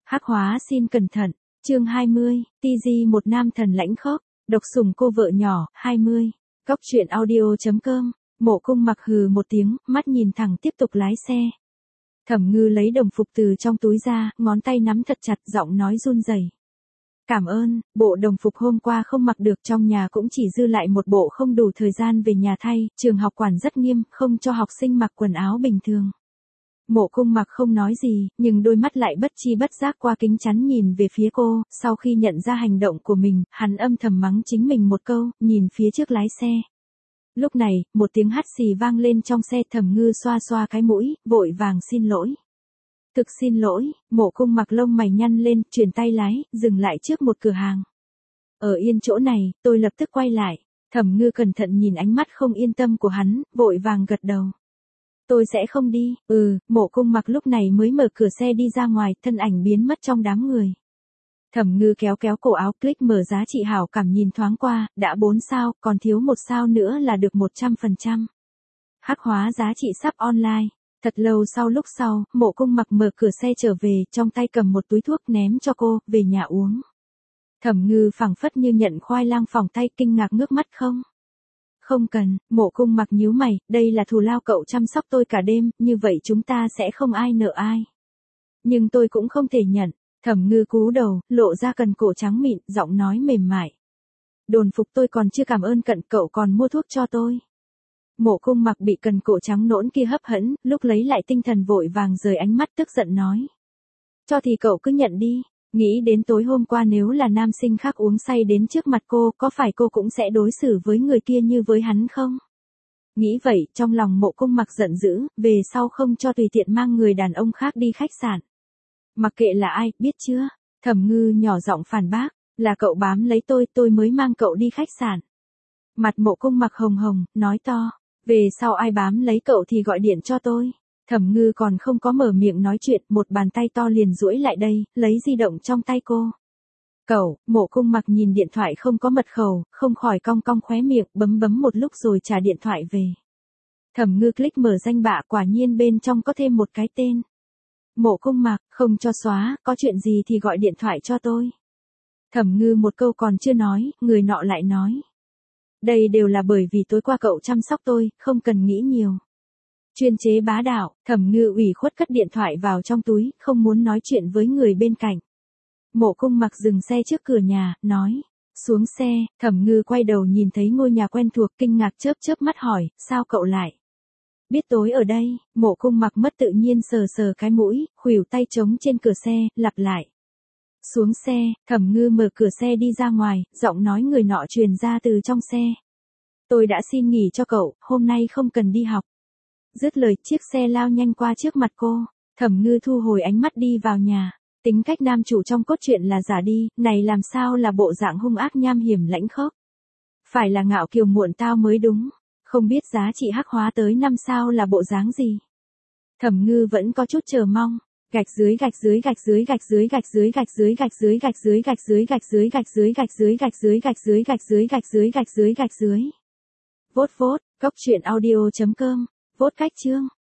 Hắc hóa xin cẩn thận, chương 20, TG một nam thần lãnh khốc, độc sủng cô vợ nhỏ, 20. Góc truyện audio.com, Mộ Cung Mặc hừ một tiếng, mắt nhìn thẳng tiếp tục lái xe. Thẩm Ngư lấy đồng phục từ trong túi ra, ngón tay nắm thật chặt, giọng nói run rẩy. Cảm ơn, bộ đồng phục hôm qua không mặc được, trong nhà cũng chỉ dư lại một bộ, không đủ thời gian về nhà thay, trường học quản rất nghiêm, không cho học sinh mặc quần áo bình thường. Mộ Cung Mặc không nói gì, nhưng đôi mắt lại bất chi bất giác qua kính chắn nhìn về phía cô, sau khi nhận ra hành động của mình, hắn âm thầm mắng chính mình một câu, nhìn phía trước lái xe. Lúc này, một tiếng hắt xì vang lên trong xe, Thẩm Ngư xoa xoa cái mũi, vội vàng xin lỗi. Thực xin lỗi, Mộ Cung Mặc lông mày nhăn lên, chuyển tay lái, dừng lại trước một cửa hàng. Ở yên chỗ này, tôi lập tức quay lại. Thẩm Ngư cẩn thận nhìn ánh mắt không yên tâm của hắn, vội vàng gật đầu. Tôi sẽ không đi, Mộ Cung Mặc lúc này mới mở cửa xe đi ra ngoài, thân ảnh biến mất trong đám người. Thẩm Ngư kéo kéo cổ áo, click mở giá trị hảo cảm nhìn thoáng qua, đã 4 sao, còn thiếu 1 sao nữa là được 100%. Hắc hóa giá trị sắp online. Thật lâu sau, Mộ Cung Mặc mở cửa xe trở về, trong tay cầm một túi thuốc ném cho cô, về nhà uống. Thẩm Ngư phảng phất như nhận khoai lang phỏng tay, kinh ngạc ngước mắt. Không cần, Mộ Cung Mặc nhíu mày, đây là thù lao cậu chăm sóc tôi cả đêm, như vậy chúng ta sẽ không ai nợ ai. Nhưng tôi cũng không thể nhận. Thẩm Ngư cúi đầu, lộ ra cần cổ trắng mịn, giọng nói mềm mại. Đồn phục tôi còn chưa cảm ơn cậu còn mua thuốc cho tôi. Mộ Cung Mặc bị cần cổ trắng nõn kia hấp dẫn, lúc lấy lại tinh thần vội vàng rời ánh mắt, tức giận nói. Cho thì cậu cứ nhận đi, nghĩ đến tối hôm qua nếu là nam sinh khác uống say đến trước mặt cô, có phải cô cũng sẽ đối xử với người kia như với hắn không? Nghĩ vậy, trong lòng Mộ Cung Mặc giận dữ, về sau không cho tùy tiện mang người đàn ông khác đi khách sạn. Mặc kệ là ai, biết chưa? Thẩm Ngư nhỏ giọng phản bác, là cậu bám lấy tôi mới mang cậu đi khách sạn. Mặt Mộ Cung Mặc hồng hồng, nói to. Về sau ai bám lấy cậu thì gọi điện cho tôi. Thẩm Ngư còn không có mở miệng nói chuyện, một bàn tay to liền duỗi lại đây, lấy di động trong tay cô. Cậu, Mộ Cung Mặc nhìn điện thoại không có mật khẩu, không khỏi cong cong khóe miệng, bấm một lúc rồi trả điện thoại về. Thẩm Ngư click mở danh bạ, quả nhiên bên trong có thêm một cái tên. Mộ Cung Mặc, không cho xóa, có chuyện gì thì gọi điện thoại cho tôi. Thẩm Ngư một câu còn chưa nói, người nọ lại nói. Đây đều là bởi vì tối qua cậu chăm sóc tôi, không cần nghĩ nhiều. Chuyên chế bá đạo, Thẩm Ngư ủy khuất cất điện thoại vào trong túi, không muốn nói chuyện với người bên cạnh. Mộ Cung Mặc dừng xe trước cửa nhà, nói. Xuống xe, Thẩm Ngư quay đầu nhìn thấy ngôi nhà quen thuộc, kinh ngạc chớp mắt hỏi, sao cậu lại? Biết tối ở đây, Mộ Cung Mặc mất tự nhiên sờ cái mũi, khuỷu tay trống trên cửa xe, lặp lại. Xuống xe, Thẩm Ngư mở cửa xe đi ra ngoài, giọng nói người nọ truyền ra từ trong xe. Tôi đã xin nghỉ cho cậu, hôm nay không cần đi học. Dứt lời, chiếc xe lao nhanh qua trước mặt cô. Thẩm Ngư thu hồi ánh mắt đi vào nhà. Tính cách nam chủ trong cốt truyện là giả đi, này làm sao là bộ dạng hung ác nham hiểm lãnh khốc. Phải là ngạo kiều muộn tao mới đúng. Không biết giá trị hắc hóa tới 5 sao là bộ dáng gì. Thẩm Ngư vẫn có chút chờ mong. Gạch dưới. Vốt, góc truyện audio.com, vốt cách chương.